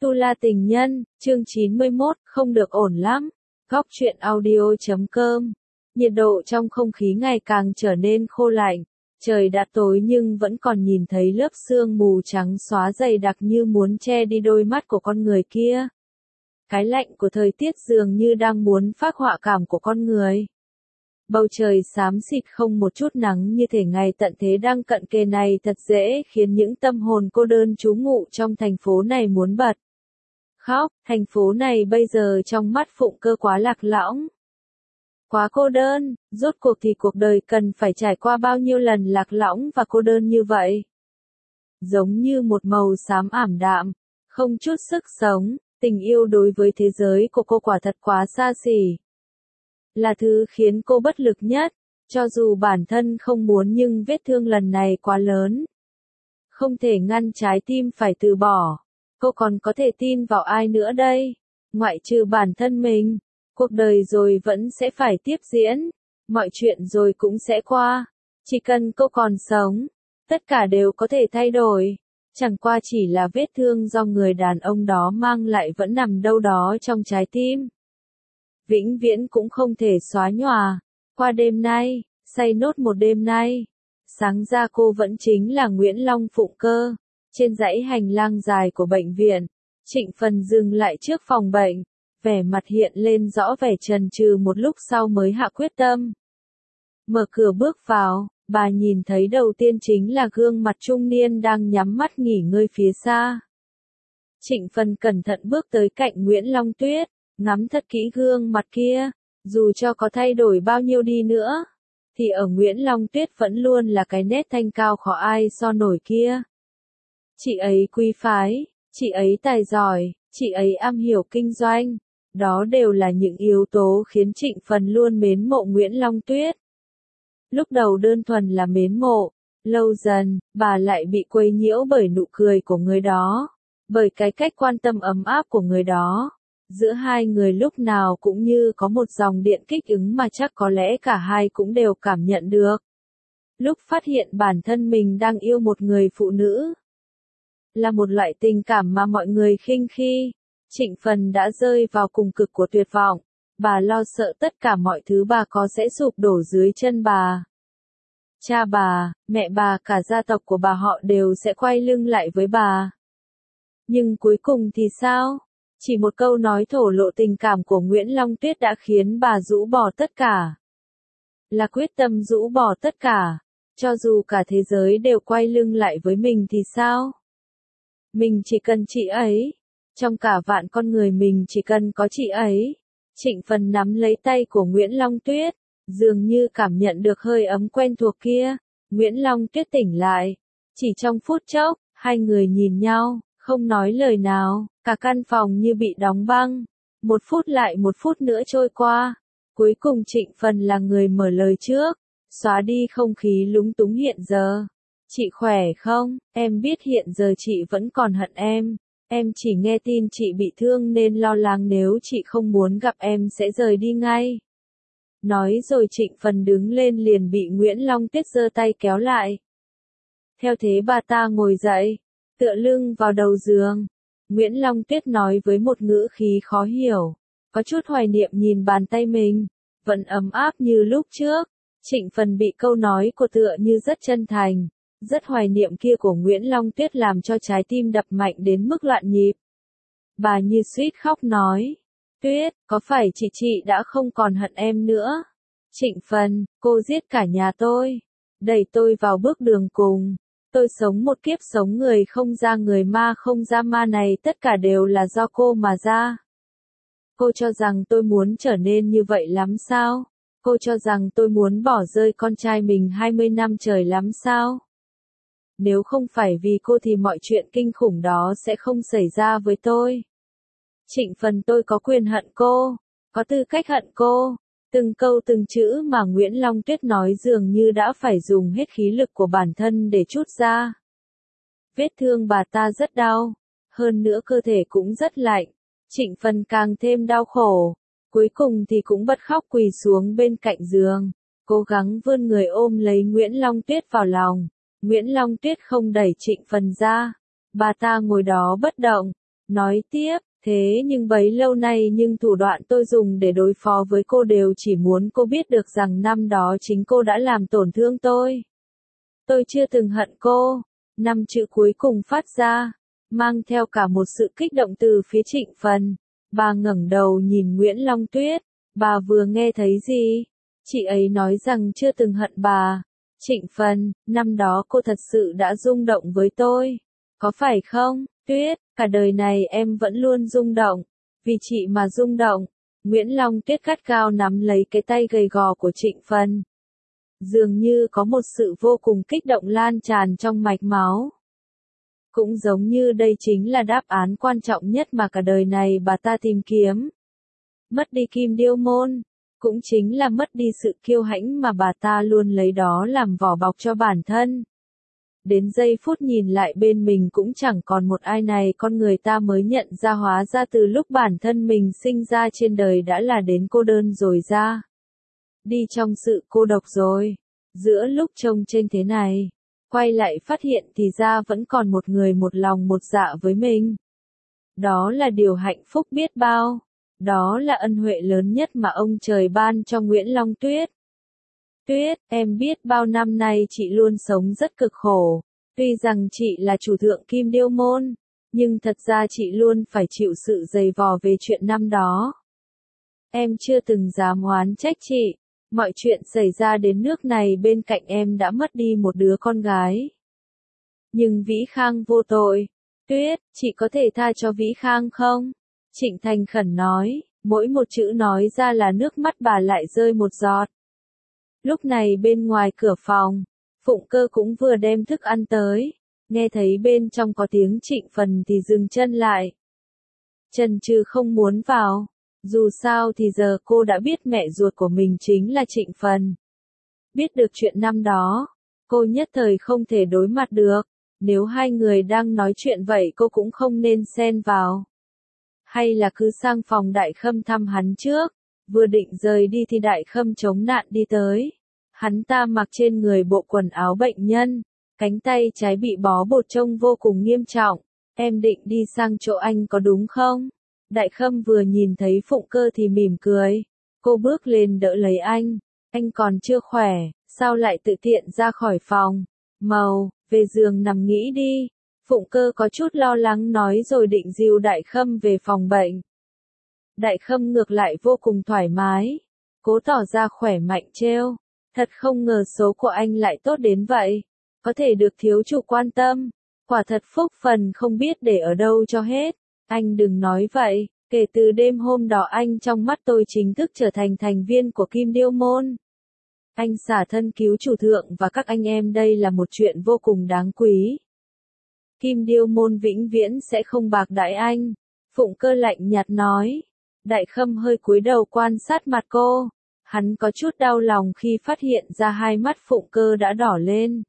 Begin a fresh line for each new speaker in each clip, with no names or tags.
Tu La Tình Nhân, chương 91, không được ổn lắm. Góc truyện audio.com. Nhiệt độ trong không khí ngày càng trở nên khô lạnh. Trời đã tối nhưng vẫn còn nhìn thấy lớp sương mù trắng xóa dày đặc như muốn che đi đôi mắt của con người kia. Cái lạnh của thời tiết dường như đang muốn phác họa cảm của con người. Bầu trời xám xịt không một chút nắng như thể ngày tận thế đang cận kề này thật dễ khiến những tâm hồn cô đơn trú ngụ trong thành phố này muốn bật khóc. Thành phố này bây giờ trong mắt Phụng Cơ quá lạc lõng, quá cô đơn. Rốt cuộc thì cuộc đời cần phải trải qua bao nhiêu lần lạc lõng và cô đơn như vậy? Giống như một màu xám ảm đạm, không chút sức sống. Tình yêu đối với thế giới của cô quả thật quá xa xỉ, là thứ khiến cô bất lực nhất. Cho dù bản thân không muốn nhưng vết thương lần này quá lớn, không thể ngăn trái tim phải từ bỏ. Cô còn có thể tin vào ai nữa đây? Ngoại trừ bản thân mình. Cuộc đời rồi vẫn sẽ phải tiếp diễn. Mọi chuyện rồi cũng sẽ qua. Chỉ cần cô còn sống, tất cả đều có thể thay đổi. Chẳng qua chỉ là vết thương do người đàn ông đó mang lại vẫn nằm đâu đó trong trái tim. Vĩnh viễn cũng không thể xóa nhòa. Qua đêm nay, say nốt một đêm nay, sáng ra cô vẫn chính là Nguyễn Long Phụng Cơ. Trên dãy hành lang dài của bệnh viện, Trịnh Phần dừng lại trước phòng bệnh, vẻ mặt hiện lên rõ vẻ chần chừ một lúc sau mới hạ quyết tâm. Mở cửa bước vào, bà nhìn thấy đầu tiên chính là gương mặt trung niên đang nhắm mắt nghỉ ngơi phía xa. Trịnh Phần cẩn thận bước tới cạnh Nguyễn Long Tuyết, ngắm thật kỹ gương mặt kia. Dù cho có thay đổi bao nhiêu đi nữa, thì ở Nguyễn Long Tuyết vẫn luôn là cái nét thanh cao khó ai so nổi kia. Chị ấy quý phái, chị ấy tài giỏi, chị ấy am hiểu kinh doanh. Đó đều là những yếu tố khiến Trịnh Phần luôn mến mộ Nguyễn Long Tuyết. Lúc đầu đơn thuần là mến mộ, lâu dần, bà lại bị quấy nhiễu bởi nụ cười của người đó, bởi cái cách quan tâm ấm áp của người đó. Giữa hai người lúc nào cũng như có một dòng điện kích ứng mà chắc có lẽ cả hai cũng đều cảm nhận được. Lúc phát hiện bản thân mình đang yêu một người phụ nữ, là một loại tình cảm mà mọi người khinh khi, Trịnh Phần đã rơi vào cùng cực của tuyệt vọng. Bà lo sợ tất cả mọi thứ bà có sẽ sụp đổ dưới chân bà. Cha bà, mẹ bà, cả gia tộc của bà họ đều sẽ quay lưng lại với bà. Nhưng cuối cùng thì sao? Chỉ một câu nói thổ lộ tình cảm của Nguyễn Long Tuyết đã khiến bà rũ bỏ tất cả. Là quyết tâm rũ bỏ tất cả. Cho dù cả thế giới đều quay lưng lại với mình thì sao? Mình chỉ cần chị ấy. Trong cả vạn con người mình chỉ cần có chị ấy. Trịnh Phần nắm lấy tay của Nguyễn Long Tuyết, dường như cảm nhận được hơi ấm quen thuộc kia. Nguyễn Long Tuyết tỉnh lại. Chỉ trong phút chốc, hai người nhìn nhau, không nói lời nào, cả căn phòng như bị đóng băng. Một phút lại một phút nữa trôi qua. Cuối cùng Trịnh Phần là người mở lời trước, xóa đi không khí lúng túng hiện giờ. Chị khỏe không? Em biết hiện giờ chị vẫn còn hận em. Em chỉ nghe tin chị bị thương nên lo lắng nếu chị không muốn gặp em sẽ rời đi ngay. Nói rồi Trịnh Phần đứng lên liền bị Nguyễn Long Tuyết giơ tay kéo lại. Theo thế bà ta ngồi dậy, tựa lưng vào đầu giường. Nguyễn Long Tuyết nói với một ngữ khí khó hiểu, có chút hoài niệm nhìn bàn tay mình, vẫn ấm áp như lúc trước. Trịnh Phần bị câu nói của tựa như rất chân thành, rất hoài niệm kia của Nguyễn Long Tuyết làm cho trái tim đập mạnh đến mức loạn nhịp. Bà như suýt khóc nói, Tuyết, có phải chị đã không còn hận em nữa? Trịnh Phần, cô giết cả nhà tôi, đẩy tôi vào bước đường cùng. Tôi sống một kiếp sống người không ra người ma không ra ma này tất cả đều là do cô mà ra. Cô cho rằng tôi muốn trở nên như vậy lắm sao? Cô cho rằng tôi muốn bỏ rơi con trai mình 20 năm trời lắm sao? Nếu không phải vì cô thì mọi chuyện kinh khủng đó sẽ không xảy ra với tôi. Trịnh Phần, tôi có quyền hận cô, có tư cách hận cô. Từng câu từng chữ mà Nguyễn Long Tuyết nói dường như đã phải dùng hết khí lực của bản thân để trút ra. Vết thương bà ta rất đau, hơn nữa cơ thể cũng rất lạnh. Trịnh Phần càng thêm đau khổ, cuối cùng thì cũng bật khóc quỳ xuống bên cạnh giường, cố gắng vươn người ôm lấy Nguyễn Long Tuyết vào lòng. Nguyễn Long Tuyết không đẩy Trịnh Phần ra, bà ta ngồi đó bất động, Nói tiếp, thế nhưng bấy lâu nay nhưng thủ đoạn tôi dùng để đối phó với cô đều chỉ muốn cô biết được rằng năm đó chính cô đã làm tổn thương tôi. Tôi chưa từng hận cô. 5 chữ cuối cùng phát ra, mang theo cả một sự kích động từ phía Trịnh Phần. Bà ngẩng đầu nhìn Nguyễn Long Tuyết. Bà vừa nghe thấy gì? Chị ấy nói rằng chưa từng hận bà. Trịnh Phần, năm đó cô thật sự đã rung động với tôi. Có phải không, Tuyết? Cả đời này em vẫn luôn rung động. Vì chị mà rung động. Nguyễn Long Tuyết gắt gao nắm lấy cái tay gầy gò của Trịnh Phần. Dường như có một sự vô cùng kích động lan tràn trong mạch máu. Cũng giống như đây chính là đáp án quan trọng nhất mà cả đời này bà ta tìm kiếm. Mất đi Kim Điêu Môn, cũng chính là mất đi sự kiêu hãnh mà bà ta luôn lấy đó làm vỏ bọc cho bản thân. Đến giây phút nhìn lại bên mình cũng chẳng còn một ai này, con người ta mới nhận ra hóa ra từ lúc bản thân mình sinh ra trên đời đã là đến cô đơn rồi ra. Đi trong sự cô độc rồi. Giữa lúc trông trên thế này, quay lại phát hiện thì ra vẫn còn một người một lòng một dạ với mình. Đó là điều hạnh phúc biết bao. Đó là ân huệ lớn nhất mà ông trời ban cho Nguyễn Long Tuyết. Tuyết, em biết bao năm nay chị luôn sống rất cực khổ. Tuy rằng chị là chủ thượng Kim Điêu Môn, nhưng thật ra chị luôn phải chịu sự dày vò về chuyện năm đó. Em chưa từng dám oán trách chị. Mọi chuyện xảy ra đến nước này bên cạnh em đã mất đi một đứa con gái. Nhưng Vĩ Khang vô tội. Tuyết, chị có thể tha cho Vĩ Khang không? Trịnh Thành khẩn nói, mỗi một chữ nói ra là nước mắt bà lại rơi một giọt. Lúc này bên ngoài cửa phòng, Phụng Cơ cũng vừa đem thức ăn tới. Nghe thấy bên trong có tiếng Trịnh Phần thì dừng chân lại. Chần chừ không muốn vào. Dù sao thì giờ cô đã biết mẹ ruột của mình chính là Trịnh Phần. Biết được chuyện năm đó, cô nhất thời không thể đối mặt được. Nếu hai người đang nói chuyện vậy cô cũng không nên xen vào. Hay là cứ sang phòng Đại Khâm thăm hắn trước. Vừa định rời đi thì Đại Khâm chống nạn đi tới. Hắn ta mặc trên người bộ quần áo bệnh nhân. Cánh tay trái bị bó bột trông vô cùng nghiêm trọng. Em định đi sang chỗ anh có đúng không? Đại Khâm vừa nhìn thấy Phụng Cơ thì mỉm cười. Cô bước lên đỡ lấy anh. Anh còn chưa khỏe, sao lại tự tiện ra khỏi phòng? Màu, về giường nằm nghĩ đi. Phụng Cơ có chút lo lắng nói rồi định dìu Đại Khâm về phòng bệnh. Đại Khâm ngược lại vô cùng thoải mái. Cố tỏ ra khỏe mạnh trêu. Thật không ngờ số của anh lại tốt đến vậy. Có thể được thiếu chủ quan tâm. Quả thật phúc phần không biết để ở đâu cho hết. Anh đừng nói vậy, kể từ đêm hôm đó anh trong mắt tôi chính thức trở thành thành viên của Kim Điêu Môn. Anh xả thân cứu chủ thượng và các anh em đây là một chuyện vô cùng đáng quý. Kim Điêu Môn vĩnh viễn sẽ không bạc đãi anh. Phụng Cơ lạnh nhạt nói. Đại Khâm hơi cúi đầu quan sát mặt cô. Hắn có chút đau lòng khi phát hiện ra hai mắt Phụng Cơ đã đỏ lên.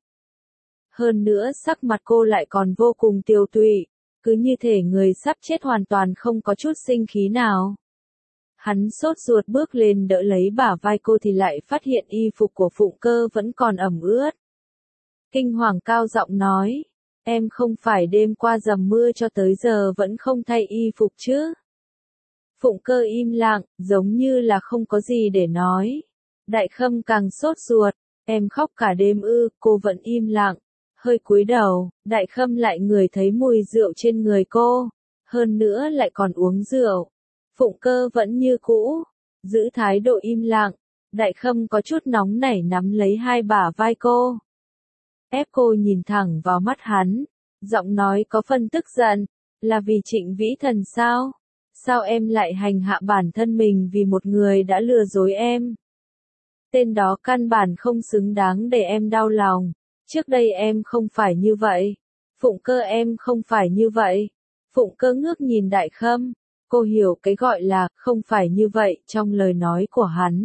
Hơn nữa sắc mặt cô lại còn vô cùng tiều tụy. Cứ như thể người sắp chết hoàn toàn không có chút sinh khí nào. Hắn sốt ruột bước lên đỡ lấy bả vai cô thì lại phát hiện y phục của Phụng Cơ vẫn còn ẩm ướt. Kinh hoàng cao giọng nói, em không phải đêm qua dầm mưa cho tới giờ vẫn không thay y phục chứ? Phụng Cơ im lặng, giống như là không có gì để nói. Đại Khâm càng sốt ruột, em khóc cả đêm ư? Cô vẫn im lặng. Hơi cúi đầu, Đại Khâm lại ngửi thấy mùi rượu trên người cô, hơn nữa lại còn uống rượu. Phụng Cơ vẫn như cũ, giữ thái độ im lặng. Đại Khâm có chút nóng nảy nắm lấy hai bả vai cô. Ép cô nhìn thẳng vào mắt hắn, giọng nói có phần tức giận, là vì Trịnh Vĩ Thần sao? Sao em lại hành hạ bản thân mình vì một người đã lừa dối em? Tên đó căn bản không xứng đáng để em đau lòng. Trước đây em không phải như vậy. Phụng Cơ em không phải như vậy. Phụng Cơ ngước nhìn Đại Khâm. Cô hiểu cái gọi là không phải như vậy trong lời nói của hắn.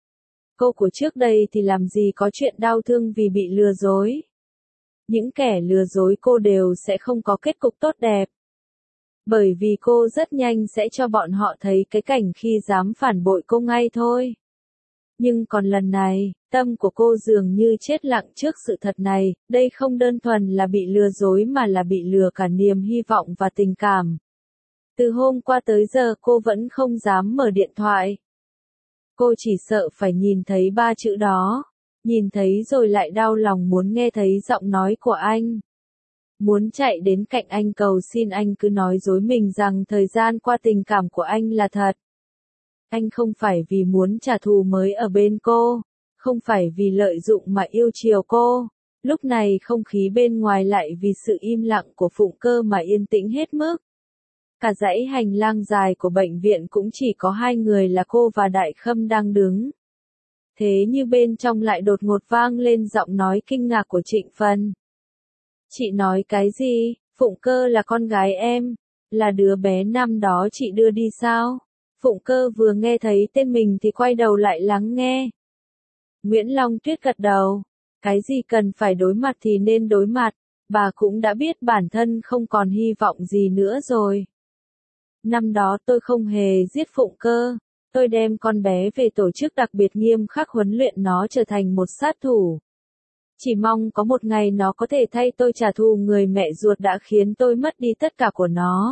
Cô của trước đây thì làm gì có chuyện đau thương vì bị lừa dối. Những kẻ lừa dối cô đều sẽ không có kết cục tốt đẹp. Bởi vì cô rất nhanh sẽ cho bọn họ thấy cái cảnh khi dám phản bội cô ngay thôi. Nhưng còn lần này, tâm của cô dường như chết lặng trước sự thật này, đây không đơn thuần là bị lừa dối mà là bị lừa cả niềm hy vọng và tình cảm. Từ hôm qua tới giờ cô vẫn không dám mở điện thoại. Cô chỉ sợ phải nhìn thấy ba chữ đó. Nhìn thấy rồi lại đau lòng muốn nghe thấy giọng nói của anh. Muốn chạy đến cạnh anh cầu xin anh cứ nói dối mình rằng thời gian qua tình cảm của anh là thật. Anh không phải vì muốn trả thù mới ở bên cô, không phải vì lợi dụng mà yêu chiều cô. Lúc này không khí bên ngoài lại vì sự im lặng của Phụng Cơ mà yên tĩnh hết mức. Cả dãy hành lang dài của bệnh viện cũng chỉ có hai người là cô và Đại Khâm đang đứng. Thế như bên trong lại đột ngột vang lên giọng nói kinh ngạc của Trịnh Phần. Chị nói cái gì? Phụng Cơ là con gái em, là đứa bé năm đó chị đưa đi sao? Phụng Cơ vừa nghe thấy tên mình thì quay đầu lại lắng nghe. Nguyễn Long Tuyết gật đầu. Cái gì cần phải đối mặt thì nên đối mặt, bà cũng đã biết bản thân không còn hy vọng gì nữa rồi. Năm đó tôi không hề giết Phụng Cơ, tôi đem con bé về tổ chức đặc biệt nghiêm khắc huấn luyện nó trở thành một sát thủ. Chỉ mong có một ngày nó có thể thay tôi trả thù người mẹ ruột đã khiến tôi mất đi tất cả của nó.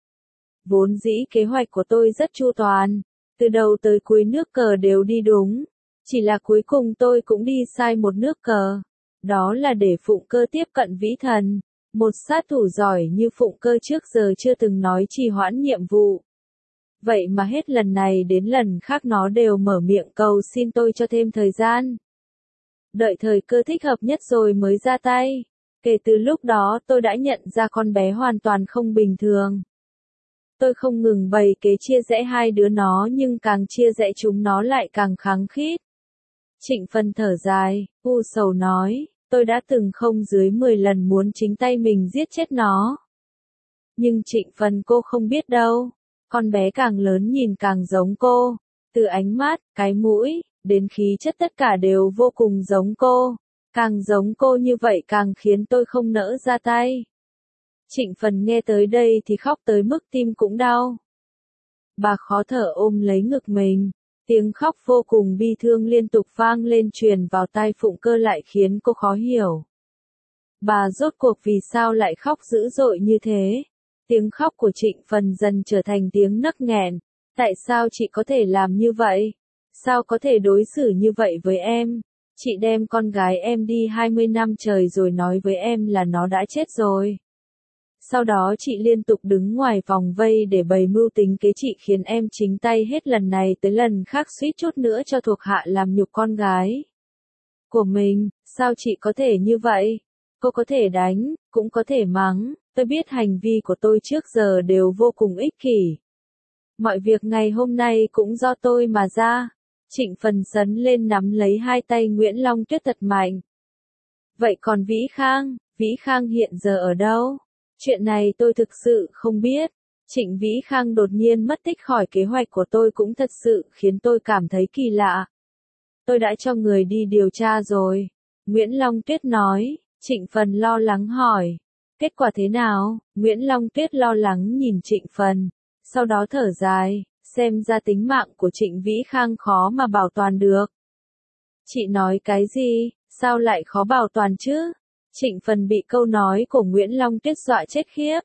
Vốn dĩ kế hoạch của tôi rất chu toàn, từ đầu tới cuối nước cờ đều đi đúng, chỉ là cuối cùng tôi cũng đi sai một nước cờ. Đó là để Phụng Cơ tiếp cận Vĩ Thần, một sát thủ giỏi như Phụng Cơ trước giờ chưa từng nói trì hoãn nhiệm vụ. Vậy mà hết lần này đến lần khác nó đều mở miệng cầu xin tôi cho thêm thời gian. Đợi thời cơ thích hợp nhất rồi mới ra tay. Kể từ lúc đó tôi đã nhận ra con bé hoàn toàn không bình thường. Tôi không ngừng bày kế chia rẽ hai đứa nó nhưng càng chia rẽ chúng nó lại càng khăng khít. Trịnh Phần thở dài, u sầu nói, tôi đã từng không dưới 10 lần muốn chính tay mình giết chết nó. Nhưng Trịnh Phần cô không biết đâu, con bé càng lớn nhìn càng giống cô, từ ánh mắt, cái mũi, đến khí chất tất cả đều vô cùng giống cô, càng giống cô như vậy càng khiến tôi không nỡ ra tay. Trịnh Phần nghe tới đây thì khóc tới mức tim cũng đau. Bà khó thở ôm lấy ngực mình. Tiếng khóc vô cùng bi thương liên tục vang lên truyền vào tai Phụng Cơ lại khiến cô khó hiểu. Bà rốt cuộc vì sao lại khóc dữ dội như thế? Tiếng khóc của Trịnh Phần dần trở thành tiếng nấc nghẹn. Tại sao chị có thể làm như vậy? Sao có thể đối xử như vậy với em? Chị đem con gái em đi 20 năm trời rồi nói với em là nó đã chết rồi. Sau đó chị liên tục đứng ngoài vòng vây để bày mưu tính kế chị khiến em chính tay hết lần này tới lần khác suýt chút nữa cho thuộc hạ làm nhục con gái của mình. Sao chị có thể như vậy? Cô có thể đánh, cũng có thể mắng. Tôi biết hành vi của tôi trước giờ đều vô cùng ích kỷ. Mọi việc ngày hôm nay cũng do tôi mà ra. Trịnh Phần sấn lên nắm lấy hai tay Nguyễn Long Tuyết thật mạnh. Vậy còn Vĩ Khang hiện giờ ở đâu? Chuyện này tôi thực sự không biết. Trịnh Vĩ Khang đột nhiên mất tích khỏi kế hoạch của tôi cũng thật sự khiến tôi cảm thấy kỳ lạ. Tôi đã cho người đi điều tra rồi. Nguyễn Long Tuyết nói. Trịnh Phần lo lắng hỏi. Kết quả thế nào? Nguyễn Long Tuyết lo lắng nhìn Trịnh Phần. Sau đó thở dài. Xem ra tính mạng của Trịnh Vĩ Khang khó mà bảo toàn được. Chị nói cái gì? Sao lại khó bảo toàn chứ? Trịnh Phần bị câu nói của Nguyễn Long Tuyết dọa chết khiếp.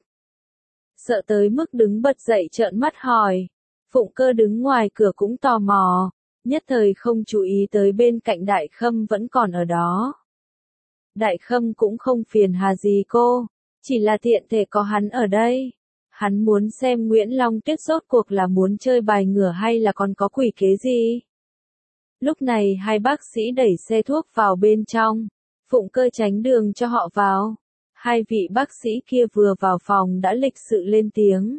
Sợ tới mức đứng bật dậy trợn mắt hỏi. Phụng Cơ đứng ngoài cửa cũng tò mò, nhất thời không chú ý tới bên cạnh Đại Khâm vẫn còn ở đó. Đại Khâm cũng không phiền hà gì cô, chỉ là tiện thể có hắn ở đây. Hắn muốn xem Nguyễn Long Tuyết rốt cuộc là muốn chơi bài ngửa hay là còn có quỷ kế gì. Lúc này hai bác sĩ đẩy xe thuốc vào bên trong. Phụng Cơ tránh đường cho họ vào. Hai vị bác sĩ kia vừa vào phòng đã lịch sự lên tiếng.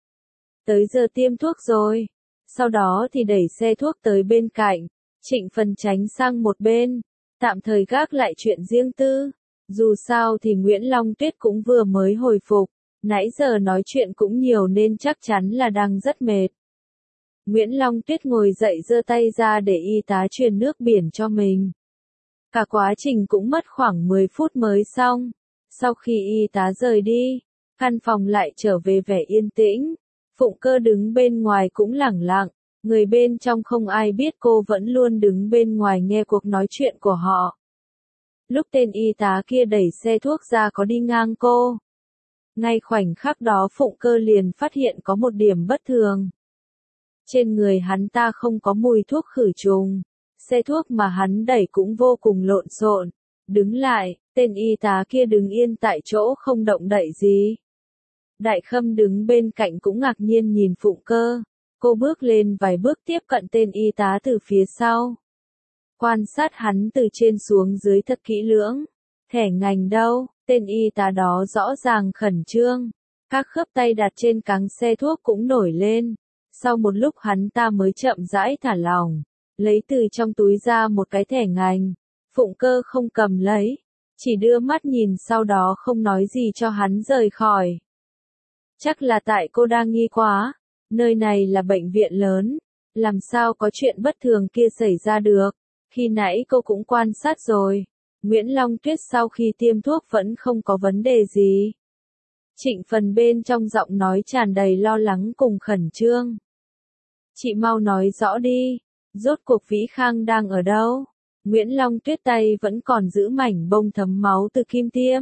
Tới giờ tiêm thuốc rồi. Sau đó thì đẩy xe thuốc tới bên cạnh. Trịnh Phần tránh sang một bên. Tạm thời gác lại chuyện riêng tư. Dù sao thì Nguyễn Long Tuyết cũng vừa mới hồi phục. Nãy giờ nói chuyện cũng nhiều nên chắc chắn là đang rất mệt. Nguyễn Long Tuyết ngồi dậy giơ tay ra để y tá truyền nước biển cho mình. Cả quá trình cũng mất khoảng 10 phút mới xong. Sau khi y tá rời đi, căn phòng lại trở về vẻ yên tĩnh. Phụng Cơ đứng bên ngoài cũng lẳng lặng. Người bên trong không ai biết cô vẫn luôn đứng bên ngoài nghe cuộc nói chuyện của họ. Lúc tên y tá kia đẩy xe thuốc ra có đi ngang cô. Ngay khoảnh khắc đó Phụng Cơ liền phát hiện có một điểm bất thường. Trên người hắn ta không có mùi thuốc khử trùng, xe thuốc mà hắn đẩy cũng vô cùng lộn xộn. Đứng lại, tên y tá kia đứng yên tại chỗ không động đậy gì. Đại Khâm đứng bên cạnh cũng ngạc nhiên nhìn Phụng Cơ. Cô bước lên vài bước tiếp cận tên y tá từ phía sau. Quan sát hắn từ trên xuống dưới thật kỹ lưỡng. Thẻ ngành đâu? Tên y tá đó rõ ràng khẩn trương. Các khớp tay đặt trên cáng xe thuốc cũng nổi lên. Sau một lúc hắn ta mới chậm rãi thả lỏng. Lấy từ trong túi ra một cái thẻ ngành. Phụng Cơ không cầm lấy. Chỉ đưa mắt nhìn sau đó không nói gì cho hắn rời khỏi. Chắc là tại cô đang nghi quá. Nơi này là bệnh viện lớn. Làm sao có chuyện bất thường kia xảy ra được. Khi nãy cô cũng quan sát rồi. Nguyễn Long Tuyết sau khi tiêm thuốc vẫn không có vấn đề gì. Trịnh Phần bên trong giọng nói tràn đầy lo lắng cùng khẩn trương. Chị mau nói rõ đi. Rốt cuộc Vĩ Khang đang ở đâu? Nguyễn Long Tuyết tay vẫn còn giữ mảnh bông thấm máu từ kim tiêm.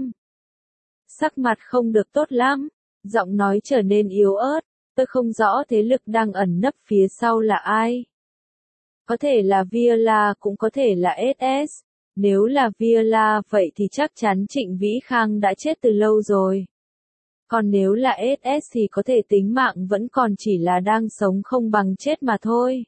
Sắc mặt không được tốt lắm. Giọng nói trở nên yếu ớt. Tôi không rõ thế lực đang ẩn nấp phía sau là ai. Có thể là Viola cũng có thể là SS. Nếu là Viola vậy thì chắc chắn Trịnh Vĩ Khang đã chết từ lâu rồi. Còn nếu là SS thì có thể tính mạng vẫn còn chỉ là đang sống không bằng chết mà thôi.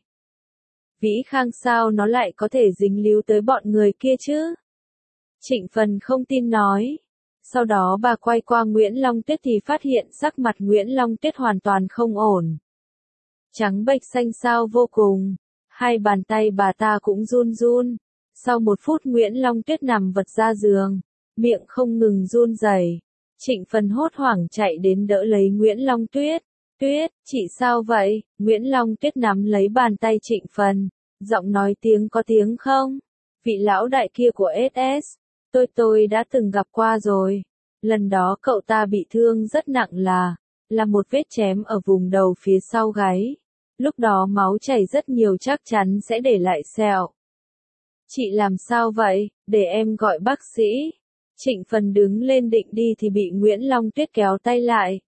Vĩ Khang sao nó lại có thể dính líu tới bọn người kia chứ? Trịnh Phần không tin nói. Sau đó bà quay qua Nguyễn Long Tuyết thì phát hiện sắc mặt Nguyễn Long Tuyết hoàn toàn không ổn. Trắng bệch xanh xao vô cùng. Hai bàn tay bà ta cũng run run. Sau một phút Nguyễn Long Tuyết nằm vật ra giường. Miệng không ngừng run rẩy. Trịnh Phần hốt hoảng chạy đến đỡ lấy Nguyễn Long Tuyết. Tuyết, chị sao vậy? Nguyễn Long Tuyết nắm lấy bàn tay Trịnh Phần. Giọng nói tiếng có tiếng không? Vị lão đại kia của SS. Tôi đã từng gặp qua rồi. Lần đó cậu ta bị thương rất nặng là một vết chém ở vùng đầu phía sau gáy. Lúc đó máu chảy rất nhiều chắc chắn sẽ để lại sẹo. Chị làm sao vậy? Để em gọi bác sĩ. Trịnh Phần đứng lên định đi thì bị Nguyễn Long Tuyết kéo tay lại.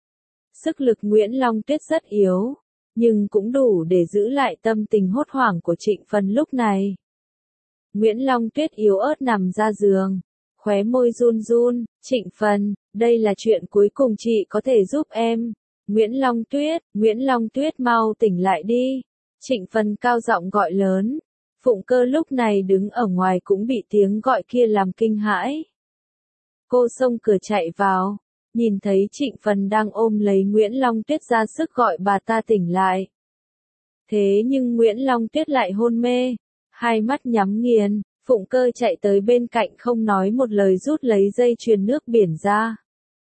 Sức lực Nguyễn Long Tuyết rất yếu, nhưng cũng đủ để giữ lại tâm tình hốt hoảng của Trịnh Phần lúc này. Nguyễn Long Tuyết yếu ớt nằm ra giường, khóe môi run run. Trịnh Phần, đây là chuyện cuối cùng chị có thể giúp em. Nguyễn Long Tuyết mau tỉnh lại đi. Trịnh Phần cao giọng gọi lớn. Phụng Cơ lúc này đứng ở ngoài cũng bị tiếng gọi kia làm kinh hãi. Cô xông cửa chạy vào, nhìn thấy Trịnh Phần đang ôm lấy Nguyễn Long Tuyết ra sức gọi bà ta tỉnh lại. Thế nhưng Nguyễn Long Tuyết lại hôn mê, hai mắt nhắm nghiền. Phụng Cơ chạy tới bên cạnh không nói một lời rút lấy dây chuyền nước biển ra.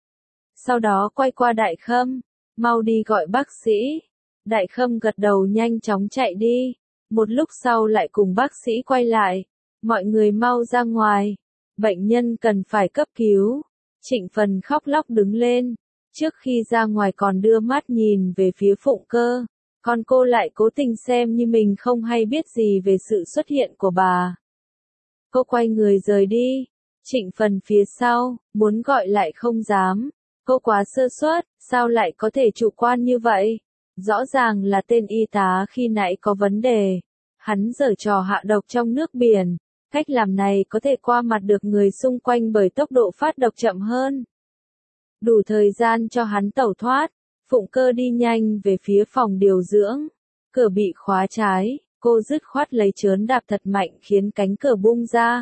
Sau đó quay qua Đại Khâm, mau đi gọi bác sĩ. Đại Khâm gật đầu nhanh chóng chạy đi. Một lúc sau lại cùng bác sĩ quay lại. Mọi người mau ra ngoài. Bệnh nhân cần phải cấp cứu. Trịnh Phần khóc lóc đứng lên. Trước khi ra ngoài còn đưa mắt nhìn về phía Phụng Cơ. Còn cô lại cố tình xem như mình không hay biết gì về sự xuất hiện của bà. Cô quay người rời đi. Trịnh Phần phía sau, muốn gọi lại không dám. Cô quá sơ suất, sao lại có thể chủ quan như vậy? Rõ ràng là tên y tá khi nãy có vấn đề. Hắn giở trò hạ độc trong nước biển. Cách làm này có thể qua mặt được người xung quanh bởi tốc độ phát độc chậm hơn. Đủ thời gian cho hắn tẩu thoát. Phụng Cơ đi nhanh về phía phòng điều dưỡng. Cửa bị khóa trái. Cô dứt khoát lấy trớn đạp thật mạnh khiến cánh cửa bung ra.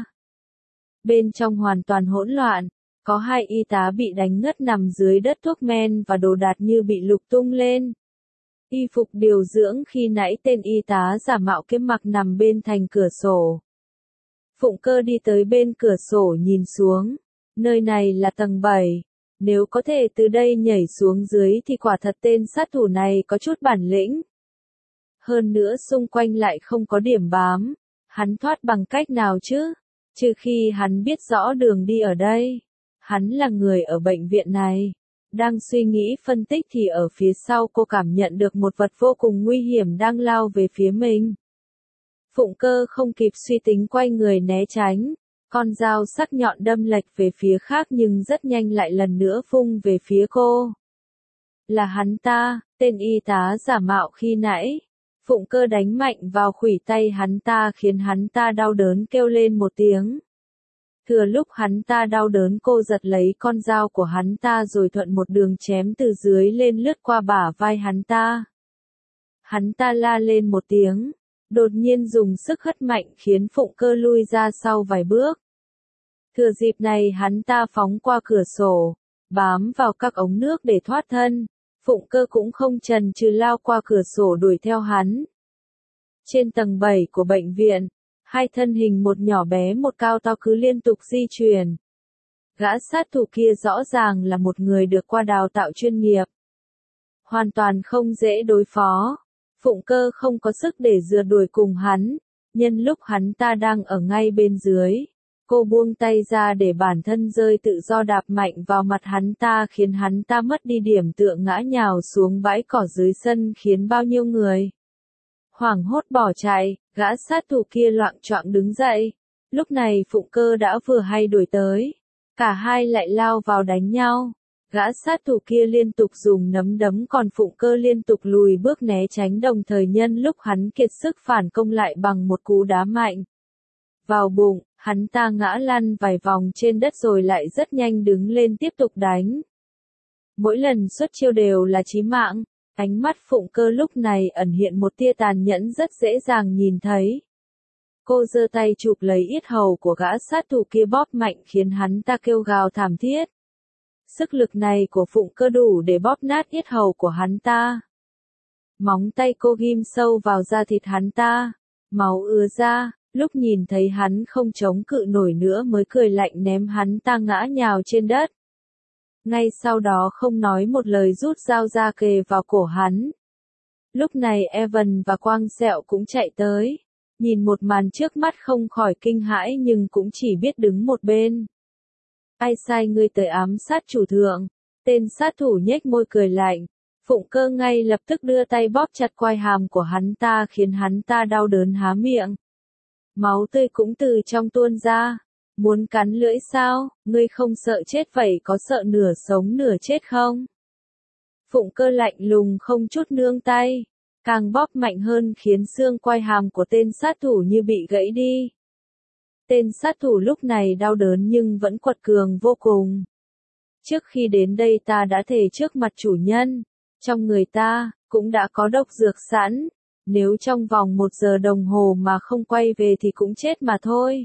Bên trong hoàn toàn hỗn loạn. Có hai y tá bị đánh ngất nằm dưới đất thuốc men và đồ đạc như bị lục tung lên. Y phục điều dưỡng khi nãy tên y tá giả mạo kia mặc nằm bên thành cửa sổ. Phụng Cơ đi tới bên cửa sổ nhìn xuống. Nơi này là tầng 7. Nếu có thể từ đây nhảy xuống dưới thì quả thật tên sát thủ này có chút bản lĩnh. Hơn nữa xung quanh lại không có điểm bám. Hắn thoát bằng cách nào chứ? Trừ khi hắn biết rõ đường đi ở đây. Hắn là người ở bệnh viện này. Đang suy nghĩ phân tích thì ở phía sau cô cảm nhận được một vật vô cùng nguy hiểm đang lao về phía mình. Phụng Cơ không kịp suy tính quay người né tránh. Con dao sắc nhọn đâm lệch về phía khác nhưng rất nhanh lại lần nữa vung về phía cô. Là hắn ta, tên y tá giả mạo khi nãy. Phụng Cơ đánh mạnh vào khuỷu tay hắn ta khiến hắn ta đau đớn kêu lên một tiếng. Thừa lúc hắn ta đau đớn cô giật lấy con dao của hắn ta rồi thuận một đường chém từ dưới lên lướt qua bả vai hắn ta. Hắn ta la lên một tiếng, đột nhiên dùng sức hất mạnh khiến Phụng Cơ lui ra sau vài bước. Thừa dịp này hắn ta phóng qua cửa sổ, bám vào các ống nước để thoát thân. Phụng Cơ cũng không chần chừ lao qua cửa sổ đuổi theo hắn. Trên tầng 7 của bệnh viện, hai thân hình một nhỏ bé một cao to cứ liên tục di chuyển. Gã sát thủ kia rõ ràng là một người được qua đào tạo chuyên nghiệp. Hoàn toàn không dễ đối phó. Phụng Cơ không có sức để rượt đuổi cùng hắn, nhân lúc hắn ta đang ở ngay bên dưới. Cô buông tay ra để bản thân rơi tự do đạp mạnh vào mặt hắn ta khiến hắn ta mất đi điểm tựa ngã nhào xuống bãi cỏ dưới sân khiến bao nhiêu người hoảng hốt bỏ chạy, gã sát thủ kia loạng choạng đứng dậy. Lúc này Phụng Cơ đã vừa hay đuổi tới. Cả hai lại lao vào đánh nhau. Gã sát thủ kia liên tục dùng nắm đấm còn Phụng Cơ liên tục lùi bước né tránh đồng thời nhân lúc hắn kiệt sức phản công lại bằng một cú đá mạnh vào bụng, hắn ta ngã lăn vài vòng trên đất rồi lại rất nhanh đứng lên tiếp tục đánh. Mỗi lần xuất chiêu đều là chí mạng, ánh mắt Phụng Cơ lúc này ẩn hiện một tia tàn nhẫn rất dễ dàng nhìn thấy. Cô giơ tay chụp lấy yết hầu của gã sát thủ kia bóp mạnh khiến hắn ta kêu gào thảm thiết. Sức lực này của Phụng Cơ đủ để bóp nát yết hầu của hắn ta. Móng tay cô ghim sâu vào da thịt hắn ta, máu ứa ra. Lúc nhìn thấy hắn không chống cự nổi nữa mới cười lạnh ném hắn ta ngã nhào trên đất. Ngay sau đó không nói một lời rút dao ra kề vào cổ hắn. Lúc này Evan và Quang Sẹo cũng chạy tới. Nhìn một màn trước mắt không khỏi kinh hãi nhưng cũng chỉ biết đứng một bên. Ai sai ngươi tới ám sát chủ thượng? Tên sát thủ nhếch môi cười lạnh. Phụng Cơ ngay lập tức đưa tay bóp chặt quai hàm của hắn ta khiến hắn ta đau đớn há miệng. Máu tươi cũng từ trong tuôn ra. Muốn cắn lưỡi sao, ngươi không sợ chết vậy có sợ nửa sống nửa chết không? Phụng Cơ lạnh lùng không chút nương tay. Càng bóp mạnh hơn khiến xương quai hàm của tên sát thủ như bị gãy đi. Tên sát thủ lúc này đau đớn nhưng vẫn quật cường vô cùng. Trước khi đến đây ta đã thề trước mặt chủ nhân. Trong người ta, cũng đã có độc dược sẵn. Nếu trong vòng 1 giờ đồng hồ mà không quay về thì cũng chết mà thôi.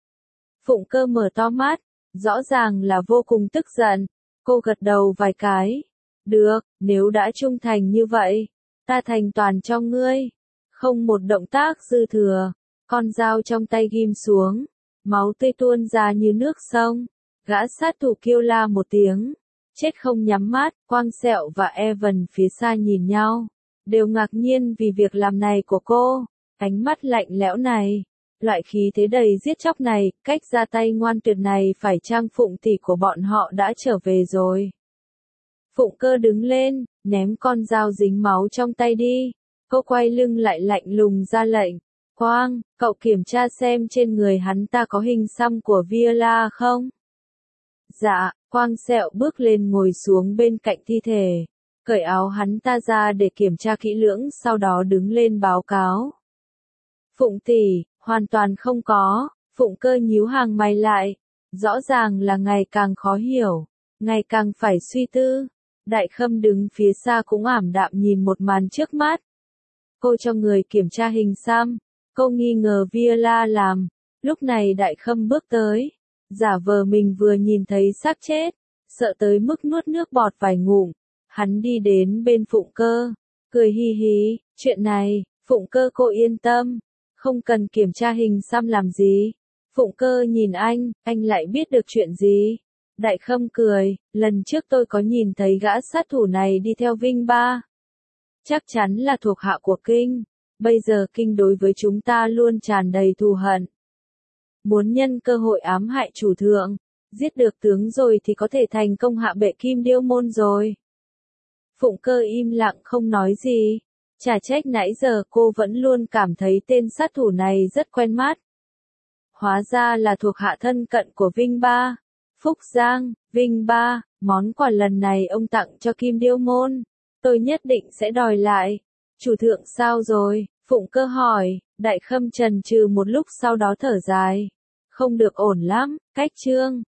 Phụng Cơ mở to mắt, rõ ràng là vô cùng tức giận. Cô gật đầu vài cái. Được, nếu đã trung thành như vậy, ta thành toàn cho ngươi. Không một động tác dư thừa. Con dao trong tay ghim xuống. Máu tươi tuôn ra như nước sông. Gã sát thủ kêu la một tiếng. Chết không nhắm mắt, Quang Sẹo và Evan phía xa nhìn nhau. Đều ngạc nhiên vì việc làm này của cô. Ánh mắt lạnh lẽo này. Loại khí thế đầy giết chóc này, cách ra tay ngoan tuyệt này phải chăng Phụng tỷ của bọn họ đã trở về rồi. Phụng Cơ đứng lên, ném con dao dính máu trong tay đi. Cô quay lưng lại lạnh lùng ra lệnh. Quang, cậu kiểm tra xem trên người hắn ta có hình xăm của Viola không? Dạ, Quang Sẹo bước lên ngồi xuống bên cạnh thi thể. Cởi áo hắn ta ra để kiểm tra kỹ lưỡng sau đó đứng lên báo cáo. Phụng tỷ, hoàn toàn không có. Phụng Cơ nhíu hàng mày lại. Rõ ràng là ngày càng khó hiểu. Ngày càng phải suy tư. Đại Khâm đứng phía xa cũng ảm đạm nhìn một màn trước mắt. Cô cho người kiểm tra hình xăm. Cô nghi ngờ Viola làm. Lúc này Đại Khâm bước tới. Giả vờ mình vừa nhìn thấy xác chết. Sợ tới mức nuốt nước bọt vài ngụm. Hắn đi đến bên Phụng Cơ. Cười hi hi. Chuyện này, Phụng Cơ cô yên tâm. Không cần kiểm tra hình xăm làm gì. Phụng Cơ nhìn anh lại biết được chuyện gì? Đại Khâm cười, lần trước tôi có nhìn thấy gã sát thủ này đi theo Vinh Ba. Chắc chắn là thuộc hạ của Kinh. Bây giờ Kinh đối với chúng ta luôn tràn đầy thù hận. Muốn nhân cơ hội ám hại chủ thượng, giết được tướng rồi thì có thể thành công hạ bệ Kim Điêu Môn rồi. Phụng Cơ im lặng không nói gì. Chả trách nãy giờ cô vẫn luôn cảm thấy tên sát thủ này rất quen mắt. hóa ra là thuộc hạ thân cận của Vinh Ba. Phúc Giang, Vinh Ba, món quà lần này ông tặng cho Kim Điêu Môn, tôi nhất định sẽ đòi lại. Chủ thượng sao rồi? Phụng Cơ hỏi. Đại Khâm chần chừ một lúc sau đó thở dài. Không được ổn lắm, cách Trương